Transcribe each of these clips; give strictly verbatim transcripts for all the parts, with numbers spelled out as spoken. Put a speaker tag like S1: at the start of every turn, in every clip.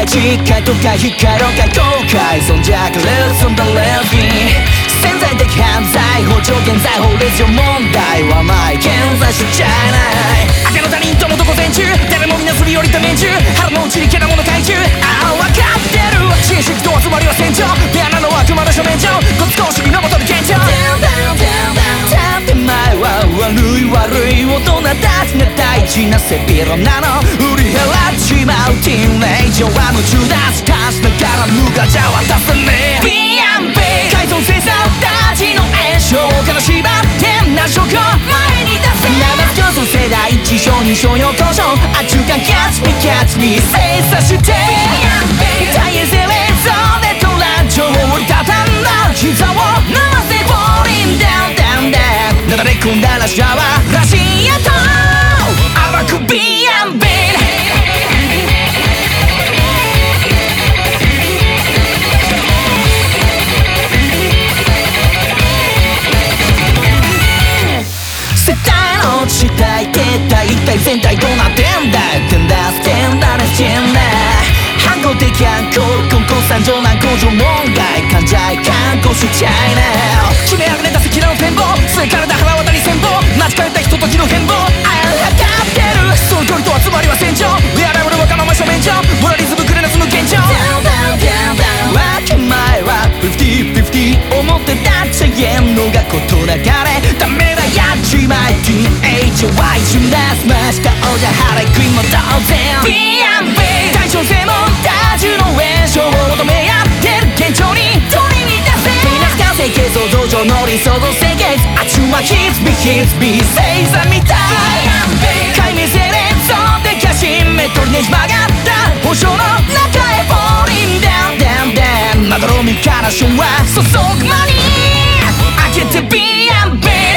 S1: 地下とか光ろうか後悔そんじゃくルーツンドレビー潜在的犯罪法上現在法律上問題はない現在しちゃいない赤の他人ともどこ前中誰もみなすり降りた連中腹の内にけなもの階級ああ分かってる知識と集まりは戦場ペアなのは悪魔の書面上ごつ公式のもとで堅調建前は悪い悪い大人たちが大事な背広なの売り払っちまうティーンレイジャーは夢中だすかしながら無我じゃ渡せねえ ビーアンドビー 改造生産たちの炎症から縛ってな証拠前に出せ七つ競争世代一承認商用交渉あ中間キャッチミキャッチミ精査して ビーアンドビー 大衛星レーザーでトランチョを折りたたんだ膝を伸ばせボーリンダウンダウンダウンなだれ込んだらシャワーらしいやと甘く ビーアンドビー地帯停滞一体全体どうなってんだテンダーステンダーレスチェンダー反抗的反抗根本三条難工場問題患者観光しちゃいな決めあぐねた赤裸の展望末からだ腹渡り戦法間違えたひとときの変貌あや測ってるその距離と集まりは戦場レアラブル若者正面上モラリズムくれなす無限上わけ前はフィフティーフィフティー思ってたっちゃ言えんのがことだからダメだやっちまえ ティーンエイジャー は一瞬だスマッシュ顔じゃ腹いくいも当然 ビーアンドビー 対称性も多重の炎症を求め合ってる現状に取り乱せみなす完成形像道場の理想像清潔あちゅまヒツビヒツビ星座みたい解明性連想でキャシンメトリねじ曲がった保証の中へフォーリンダウンダウンダウンまどろみから昭和注ぐ間に開けて ビーアンドビー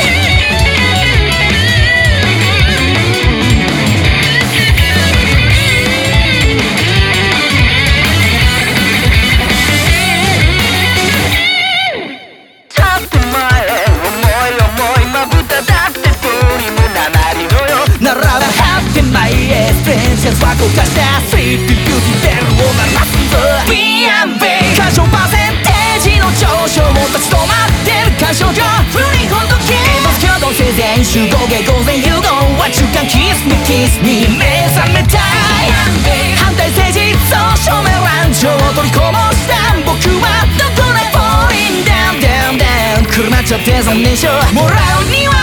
S1: ならば発展前へステージは硬化したスリーピービューティーベルを鳴らすぞ ビーアンドビー 干渉パーセンテージの上昇も立ち止まってる干渉上振りほどけエボス共同性全集合芸午前融合は中間キスミキスに目覚めたい反対政治そう証明欄上を取りこぼした僕はどこでフォーリンダウンダウンダウンくるまっちゃって残念賞もらうには